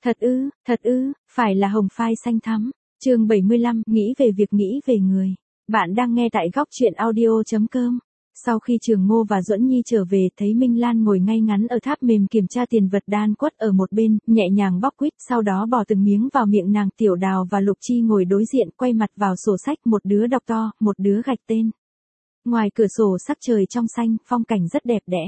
Thật ư, phải là hồng phai xanh thắm. Chương 75, nghĩ về việc nghĩ về người. Bạn đang nghe tại góc truyện audio.com. Sau khi Trường Ngô và Duẫn Nhi trở về, thấy Minh Lan ngồi ngay ngắn ở tháp mềm kiểm tra tiền vật đan quất ở một bên, nhẹ nhàng bóc quýt, sau đó bỏ từng miếng vào miệng nàng. Tiểu Đào và Lục Chi ngồi đối diện, quay mặt vào sổ sách, một đứa đọc to, một đứa gạch tên. Ngoài cửa sổ sắc trời trong xanh, phong cảnh rất đẹp đẽ.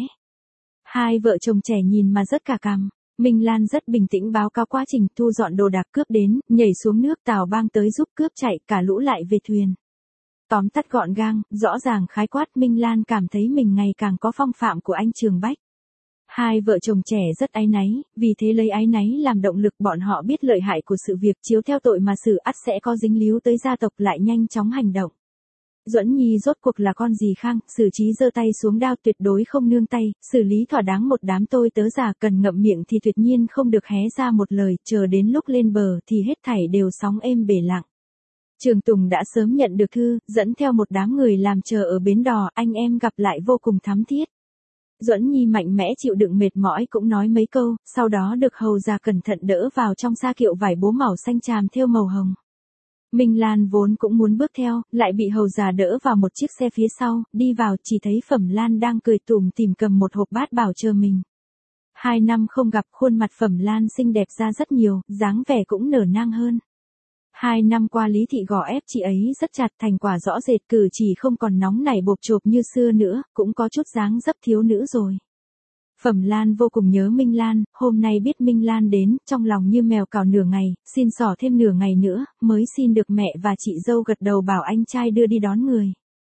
Hai vợ chồng trẻ nhìn mà rất cả cằm. Minh Lan rất bình tĩnh báo cáo quá trình thu dọn đồ đạc cướp đến, nhảy xuống nước, Tào Bang tới giúp cướp chạy, cả lũ lại về thuyền. Tóm tắt gọn gàng, rõ ràng khái quát, Minh Lan cảm thấy mình ngày càng có phong phạm của anh Trường Bách. Hai vợ chồng trẻ rất áy náy, vì thế lấy áy náy làm động lực, bọn họ biết lợi hại của sự việc, chiếu theo tội mà xử ắt sẽ có dính líu tới gia tộc, lại nhanh chóng hành động. Duẫn Nhi rốt cuộc là con gì khang, Sử Trí giơ tay xuống đao, tuyệt đối không nương tay, xử lý thỏa đáng một đám tôi tớ già, cần ngậm miệng thì tuyệt nhiên không được hé ra một lời, chờ đến lúc lên bờ thì hết thảy đều sóng êm bể lặng. Trường Tùng đã sớm nhận được thư, dẫn theo một đám người làm chờ ở bến đò, anh em gặp lại vô cùng thắm thiết. Duẫn Nhi mạnh mẽ chịu đựng mệt mỏi cũng nói mấy câu, sau đó được hầu già cẩn thận đỡ vào trong sa kiệu vải bố màu xanh tràm thêu màu hồng. Minh Lan vốn cũng muốn bước theo, lại bị hầu già đỡ vào một chiếc xe phía sau, đi vào chỉ thấy Phẩm Lan đang cười tủm tỉm cầm một hộp bát bảo chờ mình. 2 năm không gặp, khuôn mặt Phẩm Lan xinh đẹp ra rất nhiều, dáng vẻ cũng nở nang hơn. 2 năm qua Lý Thị gò ép chị ấy rất chặt, thành quả rõ rệt, cử chỉ không còn nóng nảy bộp chộp như xưa nữa, cũng có chút dáng dấp thiếu nữ rồi. Phẩm Lan vô cùng nhớ Minh Lan, hôm nay biết Minh Lan đến, trong lòng như mèo cào nửa ngày, xin xỏ thêm nửa ngày nữa, mới xin được mẹ và chị dâu gật đầu bảo anh trai đưa đi đón người.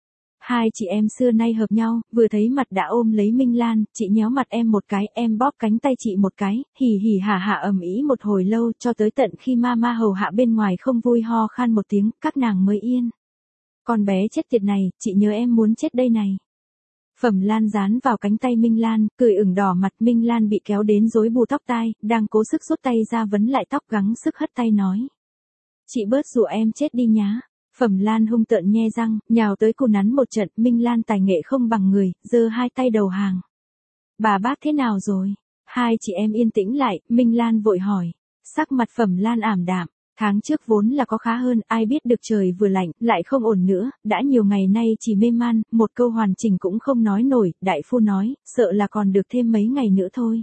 Hai chị em xưa nay hợp nhau, vừa thấy mặt đã ôm lấy Minh Lan, chị nhéo mặt em một cái, em bóp cánh tay chị một cái, hì hì hả hả ầm ĩ một hồi lâu, cho tới tận khi mama hầu hạ bên ngoài không vui ho khan một tiếng, các nàng mới yên. Con bé chết tiệt này, chị nhớ em muốn chết đây này. Phẩm Lan dán vào cánh tay Minh Lan, cười ửng đỏ mặt. Minh Lan bị kéo đến rối bù tóc tai, đang cố sức rút tay ra vấn lại tóc, gắng sức hất tay nói. Chị bớt dụ em chết đi nhá. Phẩm Lan hung tợn nhe răng, nhào tới cù nắn một trận. Minh Lan tài nghệ không bằng người, giơ hai tay đầu hàng. Bà bác thế nào rồi? Hai chị em yên tĩnh lại, Minh Lan vội hỏi. Sắc mặt Phẩm Lan ảm đạm. Tháng trước vốn là có khá hơn, ai biết được trời vừa lạnh, lại không ổn nữa, đã nhiều ngày nay chỉ mê man, một câu hoàn chỉnh cũng không nói nổi, đại phu nói, sợ là còn được thêm mấy ngày nữa thôi.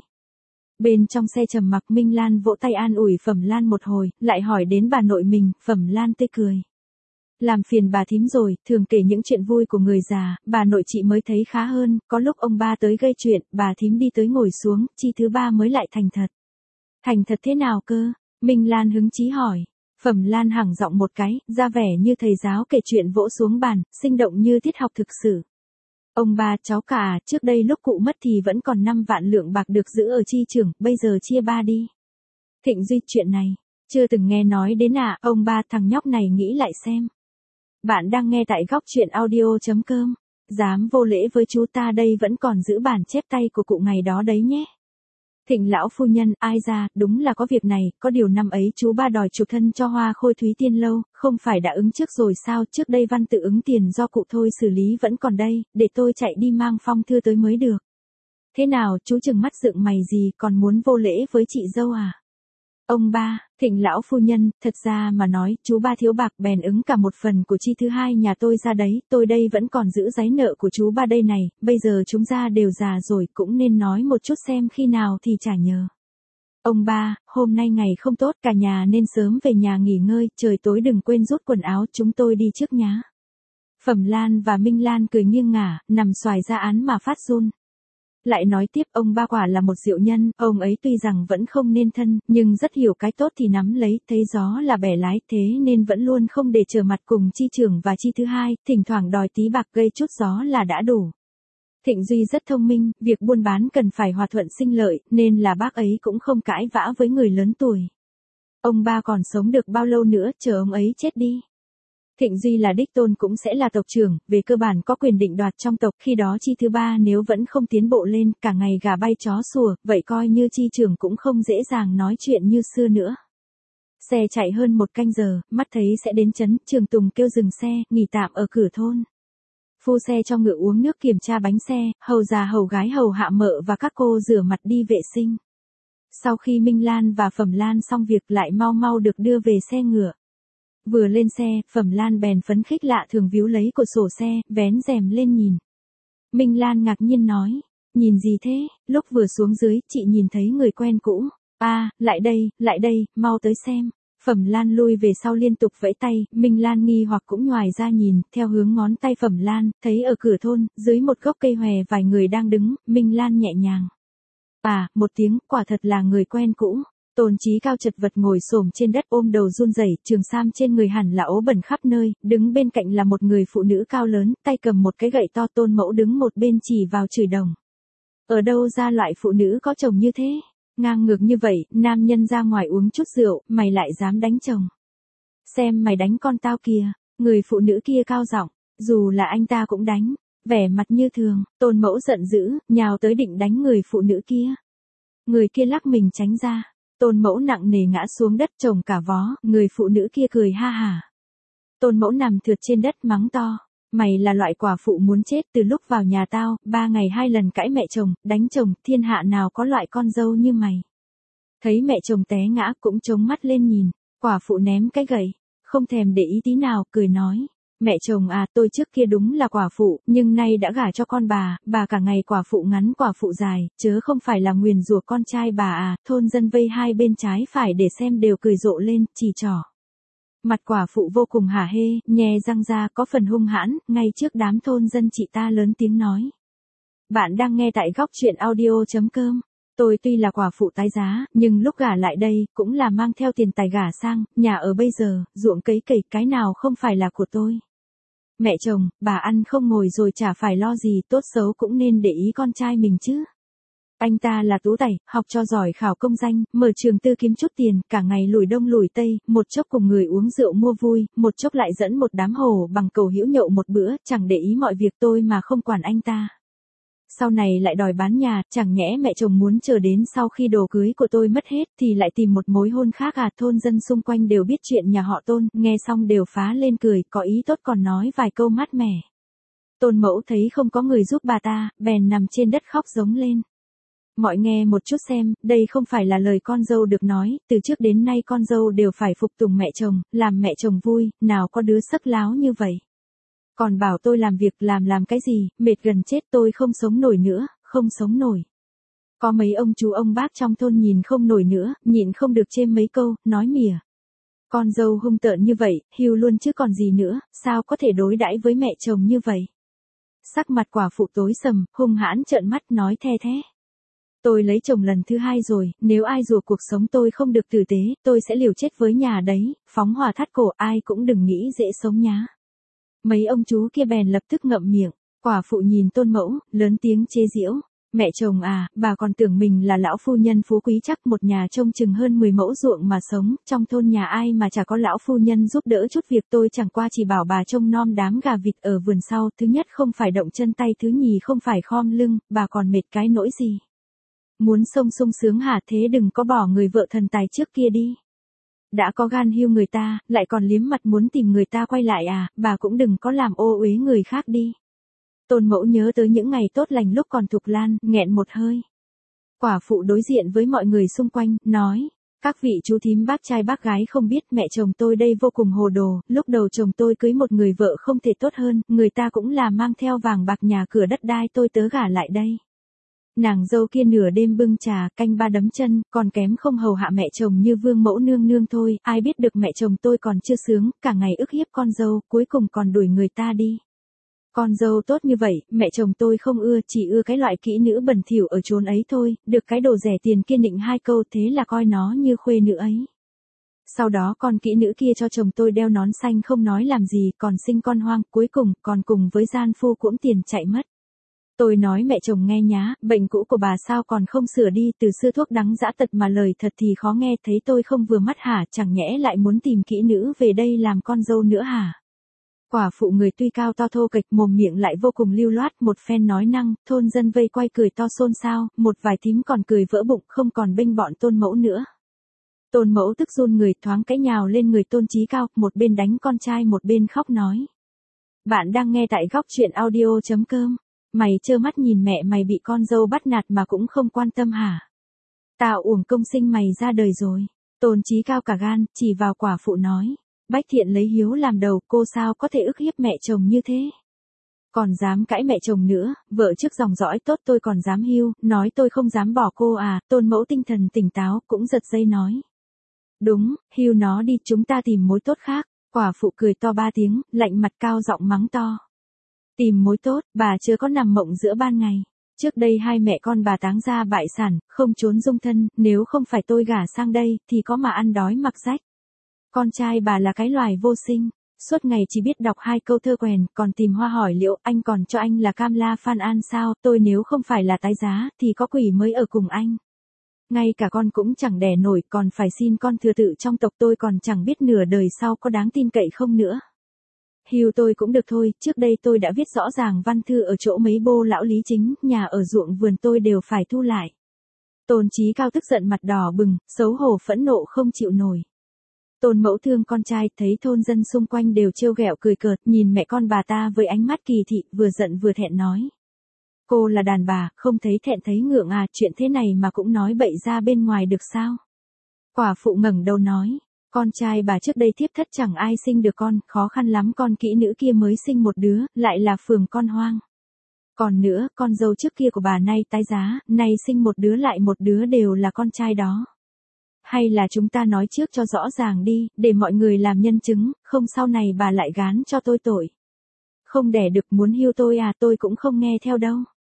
Bên trong xe trầm mặc, Minh Lan vỗ tay an ủi Phẩm Lan một hồi, lại hỏi đến bà nội mình, Phẩm Lan tươi cười. Làm phiền bà thím rồi, thường kể những chuyện vui của người già, bà nội chị mới thấy khá hơn, có lúc ông ba tới gây chuyện, bà thím đi tới ngồi xuống, chi thứ ba mới lại thành thật. Thành thật thế nào cơ? Minh Lan hứng chí hỏi. Phẩm Lan hẳng giọng một cái, ra vẻ như thầy giáo kể chuyện vỗ xuống bàn, sinh động như tiết học thực sự. Ông ba, cháu cả, trước đây lúc cụ mất thì vẫn còn 5 vạn lượng bạc được giữ ở chi trưởng, bây giờ chia 3 đi. Thịnh Duy, chuyện này, chưa từng nghe nói đến à, ông ba, thằng nhóc này nghĩ lại xem. Bạn đang nghe tại góc truyện audio.com, dám vô lễ với chú ta đây vẫn còn giữ bản chép tay của cụ ngày đó đấy nhé. Thịnh lão phu nhân, ai ra, đúng là có việc này, có điều năm ấy chú ba đòi chuộc thân cho Hoa Khôi Thúy Tiên Lâu, không phải đã ứng trước rồi sao, trước đây văn tự ứng tiền do cụ thôi xử lý vẫn còn đây, để tôi chạy đi mang phong thư tới mới được. Thế nào, chú chừng mắt dựng mày gì, còn muốn vô lễ với chị dâu à? Ông ba, Thịnh lão phu nhân, thật ra mà nói, chú ba thiếu bạc bèn ứng cả một phần của chi thứ hai nhà tôi ra đấy, tôi đây vẫn còn giữ giấy nợ của chú ba đây này, bây giờ chúng ra đều già rồi, cũng nên nói một chút xem khi nào thì trả nhờ. Ông ba, hôm nay ngày không tốt, cả nhà nên sớm về nhà nghỉ ngơi, trời tối đừng quên rút quần áo, chúng tôi đi trước nhá. Phẩm Lan và Minh Lan cười nghiêng ngả, nằm xoài ra án mà phát run. Lại nói tiếp, ông ba quả là một diệu nhân, ông ấy tuy rằng vẫn không nên thân, nhưng rất hiểu cái tốt thì nắm lấy, thấy gió là bẻ lái, thế nên vẫn luôn không để trở mặt cùng chi trưởng và chi thứ hai, thỉnh thoảng đòi tí bạc gây chút gió là đã đủ. Thịnh Duy rất thông minh, việc buôn bán cần phải hòa thuận sinh lợi, nên là bác ấy cũng không cãi vã với người lớn tuổi. Ông ba còn sống được bao lâu nữa, chờ ông ấy chết đi. Thịnh Duy là đích tôn cũng sẽ là tộc trưởng, về cơ bản có quyền định đoạt trong tộc, khi đó chi thứ ba nếu vẫn không tiến bộ lên, cả ngày gà bay chó sủa, vậy coi như chi trưởng cũng không dễ dàng nói chuyện như xưa nữa. Xe chạy hơn 1 canh giờ, mắt thấy sẽ đến trấn, Trường Tùng kêu dừng xe, nghỉ tạm ở cửa thôn. Phu xe cho ngựa uống nước kiểm tra bánh xe, hầu già hầu gái hầu hạ mợ và các cô rửa mặt đi vệ sinh. Sau khi Minh Lan và Phẩm Lan xong việc lại mau mau được đưa về xe ngựa. Vừa lên xe, Phẩm Lan bèn phấn khích lạ thường víu lấy cửa sổ xe, vén rèm lên nhìn. Minh Lan ngạc nhiên nói, nhìn gì thế, lúc vừa xuống dưới, chị nhìn thấy người quen cũ. À, lại đây, mau tới xem. Phẩm Lan lui về sau liên tục vẫy tay, Minh Lan nghi hoặc cũng nhoài ra nhìn, theo hướng ngón tay Phẩm Lan, thấy ở cửa thôn, dưới một gốc cây hòe vài người đang đứng, Minh Lan nhẹ nhàng. À, một tiếng, quả thật là người quen cũ. Tôn Chí Cao chật vật ngồi xổm trên đất ôm đầu run rẩy, trường sam trên người hẳn là ố bẩn khắp nơi, đứng bên cạnh là một người phụ nữ cao lớn, tay cầm một cái gậy to. Tôn Mẫu đứng một bên chỉ vào chửi đồng. Ở đâu ra loại phụ nữ có chồng như thế? Ngang ngược như vậy, nam nhân ra ngoài uống chút rượu, mày lại dám đánh chồng. Xem mày đánh con tao kìa, người phụ nữ kia cao giọng, dù là anh ta cũng đánh, vẻ mặt như thường. Tôn Mẫu giận dữ, nhào tới định đánh người phụ nữ kia. Người kia lắc mình tránh ra. Tôn Mẫu nặng nề ngã xuống đất chồng cả vó, người phụ nữ kia cười ha hả. Tôn Mẫu nằm thượt trên đất mắng to, mày là loại quả phụ muốn chết. Từ lúc vào nhà tao, 3 ngày 2 lần cãi mẹ chồng, đánh chồng, thiên hạ nào có loại con dâu như mày. Thấy mẹ chồng té ngã cũng chống mắt lên nhìn, quả phụ ném cái gậy, không thèm để ý tí nào, cười nói. Mẹ chồng à, tôi trước kia đúng là quả phụ, nhưng nay đã gả cho con bà cả ngày quả phụ ngắn quả phụ dài, chớ không phải là nguyền rủa con trai bà à. Thôn dân vây hai bên trái phải để xem đều cười rộ lên, chỉ trỏ. Mặt quả phụ vô cùng hả hê, nhe răng ra có phần hung hãn, ngay trước đám thôn dân chị ta lớn tiếng nói. Bạn đang nghe tại góc truyện audio.com. Tôi tuy là quả phụ tái giá, nhưng lúc gả lại đây, cũng là mang theo tiền tài gả sang, nhà ở bây giờ, ruộng cấy cày cái nào không phải là của tôi. Mẹ chồng, bà ăn không ngồi rồi chả phải lo gì, tốt xấu cũng nên để ý con trai mình chứ. Anh ta là tú tài, học cho giỏi khảo công danh, mở trường tư kiếm chút tiền, cả ngày lủi đông lủi tây, một chốc cùng người uống rượu mua vui, một chốc lại dẫn một đám hồ bằng cầu hữu nhậu một bữa, chẳng để ý mọi việc tôi mà không quản anh ta. Sau này lại đòi bán nhà, chẳng nhẽ mẹ chồng muốn chờ đến sau khi đồ cưới của tôi mất hết thì lại tìm một mối hôn khác à. Thôn dân xung quanh đều biết chuyện nhà họ Tôn, nghe xong đều phá lên cười, có ý tốt còn nói vài câu mát mẻ. Tôn Mẫu thấy không có người giúp bà ta, bèn nằm trên đất khóc giống lên. Mọi nghe một chút xem, đây không phải là lời con dâu được nói, từ trước đến nay con dâu đều phải phục tùng mẹ chồng, làm mẹ chồng vui, nào có đứa sắc láo như vậy. Còn bảo tôi làm việc làm cái gì, mệt gần chết tôi không sống nổi nữa, không sống nổi. Có mấy ông chú ông bác trong thôn nhìn không nổi nữa, nhịn không được chêm mấy câu, nói mỉa. Con dâu hung tợn như vậy, hiu luôn chứ còn gì nữa, sao có thể đối đãi với mẹ chồng như vậy. Sắc mặt quả phụ tối sầm, hung hãn trợn mắt nói the thế. Tôi lấy chồng lần thứ 2 rồi, nếu ai rủa cuộc sống tôi không được tử tế, tôi sẽ liều chết với nhà đấy, phóng hỏa thắt cổ, ai cũng đừng nghĩ dễ sống nhá. Mấy ông chú kia bèn lập tức ngậm miệng, quả phụ nhìn Tôn Mẫu, lớn tiếng chế giễu. Mẹ chồng à, bà còn tưởng mình là lão phu nhân phú quý chắc một nhà trông chừng hơn 10 mẫu ruộng mà sống, trong thôn nhà ai mà chả có lão phu nhân giúp đỡ chút việc, tôi chẳng qua chỉ bảo bà trông nom đám gà vịt ở vườn sau, thứ nhất không phải động chân tay, thứ nhì không phải khom lưng, bà còn mệt cái nỗi gì. Muốn sống sung sướng hả, thế đừng có bỏ người vợ thần tài trước kia đi. Đã có gan hiu người ta, lại còn liếm mặt muốn tìm người ta quay lại à, bà cũng đừng có làm ô uế người khác đi. Tôn Mẫu nhớ tới những ngày tốt lành lúc còn Thục Lan, nghẹn một hơi. Quả phụ đối diện với mọi người xung quanh, nói, các vị chú thím bác trai bác gái không biết mẹ chồng tôi đây vô cùng hồ đồ, lúc đầu chồng tôi cưới một người vợ không thể tốt hơn, người ta cũng là mang theo vàng bạc nhà cửa đất đai tôi tớ gả lại đây. Nàng dâu kia nửa đêm bưng trà, canh ba đấm chân, còn kém không hầu hạ mẹ chồng như vương mẫu nương nương thôi, ai biết được mẹ chồng tôi còn chưa sướng, cả ngày ức hiếp con dâu, cuối cùng còn đuổi người ta đi. Con dâu tốt như vậy, mẹ chồng tôi không ưa, chỉ ưa cái loại kỹ nữ bẩn thỉu ở chốn ấy thôi, được cái đồ rẻ tiền kia nịnh 2 câu thế là coi nó như khuê nữ ấy. Sau đó con kỹ nữ kia cho chồng tôi đeo nón xanh không nói làm gì, còn sinh con hoang, cuối cùng còn cùng với gian phu cũng tiền chạy mất. Tôi nói mẹ chồng nghe nhá, bệnh cũ của bà sao còn không sửa đi, từ xưa thuốc đắng dã tật mà lời thật thì khó nghe, thấy tôi không vừa mắt hả, chẳng nhẽ lại muốn tìm kỹ nữ về đây làm con dâu nữa hả. Quả phụ người tuy cao to thô kệch, mồm miệng lại vô cùng lưu loát, một phen nói năng, thôn dân vây quay cười to xôn xao, một vài thím còn cười vỡ bụng, không còn bênh bọn Tôn Mẫu nữa. Tôn Mẫu tức run người, thoáng cái nhào lên người Tôn Chí Cao, một bên đánh con trai một bên khóc nói. Bạn đang nghe tại góc truyện audio.com. Mày trơ mắt nhìn mẹ mày bị con dâu bắt nạt mà cũng không quan tâm hả? Tao uổng công sinh mày ra đời rồi. Tôn Chí Cao cả gan, chỉ vào quả phụ nói. Bách Thiện lấy hiếu làm đầu, cô sao có thể ức hiếp mẹ chồng như thế? Còn dám cãi mẹ chồng nữa, vợ trước dòng dõi tốt tôi còn dám hưu, nói tôi không dám bỏ cô à, Tôn mẫu tinh thần tỉnh táo, cũng giật dây nói. Đúng, hưu nó đi, chúng ta tìm mối tốt khác. Quả phụ cười to 3 tiếng, lạnh mặt cao giọng mắng to. Tìm mối tốt, bà chưa có nằm mộng giữa ban ngày. Trước đây hai mẹ con bà táng ra bại sản, không trốn dung thân, nếu không phải tôi gả sang đây, thì có mà ăn đói mặc rách. Con trai bà là cái loài vô sinh, suốt ngày chỉ biết đọc 2 câu thơ quèn, còn tìm hoa hỏi liệu anh còn cho anh là Cam La Phan An sao, tôi nếu không phải là tái giá, thì có quỷ mới ở cùng anh. Ngay cả con cũng chẳng đẻ nổi, còn phải xin con thừa tự trong tộc, tôi còn chẳng biết nửa đời sau có đáng tin cậy không nữa. Hưu tôi cũng được thôi, trước đây tôi đã viết rõ ràng văn thư ở chỗ mấy bô lão lý chính, nhà ở ruộng vườn tôi đều phải thu lại. Tôn Chí Cao tức giận mặt đỏ bừng, xấu hổ phẫn nộ không chịu nổi. Tôn mẫu thương con trai, thấy thôn dân xung quanh đều trêu ghẹo cười cợt, nhìn mẹ con bà ta với ánh mắt kỳ thị, vừa giận vừa thẹn nói. Cô là đàn bà, không thấy thẹn thấy ngượng à, chuyện thế này mà cũng nói bậy ra bên ngoài được sao? Quả phụ ngẩng đầu nói. Con trai bà trước đây thiếp thất chẳng ai sinh được con, khó khăn lắm con kỹ nữ kia mới sinh một đứa, lại là phường con hoang. Còn nữa, con dâu trước kia của bà nay tái giá, nay sinh một đứa lại một đứa đều là con trai đó. Hay là chúng ta nói trước cho rõ ràng đi, để mọi người làm nhân chứng, không sau này bà lại gán cho tôi tội. Không đẻ được muốn hưu tôi à, tôi cũng không nghe theo đâu.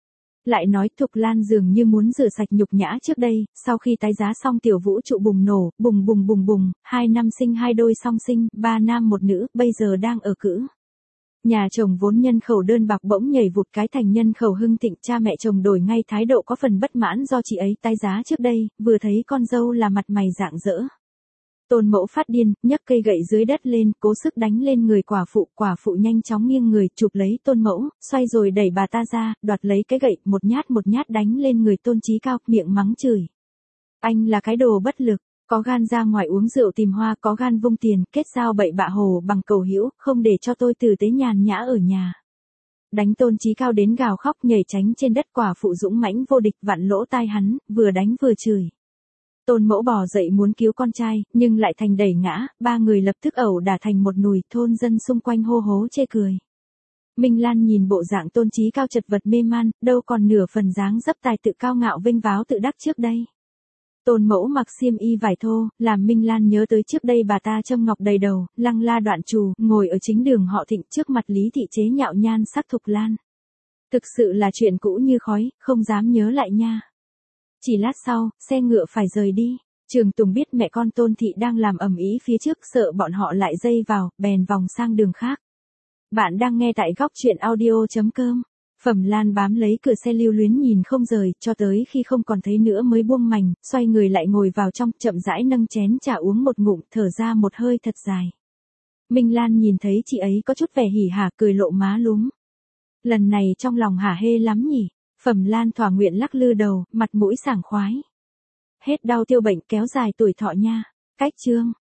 Lại nói Thục Lan dường như muốn rửa sạch nhục nhã trước đây, sau khi tái giá xong tiểu vũ trụ bùng nổ, bùng bùng bùng bùng, 2 năm sinh 2 đôi song sinh, 3 nam 1 nữ, bây giờ đang ở cữ. Nhà chồng vốn nhân khẩu đơn bạc bỗng nhảy vụt cái thành nhân khẩu hưng thịnh, cha mẹ chồng đổi ngay thái độ có phần bất mãn do chị ấy tái giá trước đây, vừa thấy con dâu là mặt mày rạng rỡ. Tôn mẫu phát điên, nhấc cây gậy dưới đất lên, cố sức đánh lên người quả phụ nhanh chóng nghiêng người, chụp lấy tôn mẫu, xoay rồi đẩy bà ta ra, đoạt lấy cái gậy, một nhát đánh lên người Tôn Chí Cao, miệng mắng chửi. Anh là cái đồ bất lực, có gan ra ngoài uống rượu tìm hoa, có gan vung tiền, kết giao bậy bạ hồ bằng cầu hữu, không để cho tôi tử tế nhàn nhã ở nhà. Đánh Tôn Chí Cao đến gào khóc nhảy tránh trên đất, quả phụ dũng mãnh vô địch vặn lỗ tai hắn, vừa đánh vừa chửi. Tôn mẫu bò dậy muốn cứu con trai, nhưng lại thành đẩy ngã, 3 người lập tức ẩu đả thành một nùi, thôn dân xung quanh hô hố chê cười. Minh Lan nhìn bộ dạng Tôn Chí Cao chật vật mê man, đâu còn nửa phần dáng dấp tài tự cao ngạo vênh váo tự đắc trước đây. Tôn mẫu mặc xiêm y vải thô, làm Minh Lan nhớ tới trước đây bà ta châm ngọc đầy đầu, lăng la đoạn trù, ngồi ở chính đường họ Thịnh trước mặt Lý thị chế nhạo nhan sắc Thục Lan. Thực sự là chuyện cũ như khói, không dám nhớ lại nha. Chỉ lát sau, xe ngựa phải rời đi. Trường Tùng biết mẹ con Tôn thị đang làm ầm ĩ phía trước, sợ bọn họ lại dây vào, bèn vòng sang đường khác. Bạn đang nghe tại góc truyện audio.com. Phẩm Lan bám lấy cửa xe lưu luyến nhìn không rời, cho tới khi không còn thấy nữa mới buông mành, xoay người lại ngồi vào trong, chậm rãi nâng chén trà uống một ngụm, thở ra một hơi thật dài. Minh Lan nhìn thấy chị ấy có chút vẻ hỉ hả, cười lộ má lúm. Lần này trong lòng hả hê lắm nhỉ. Phẩm Lan thỏa nguyện lắc lư đầu, mặt mũi sảng khoái. Hết đau tiêu bệnh, kéo dài tuổi thọ nha. Cách chương.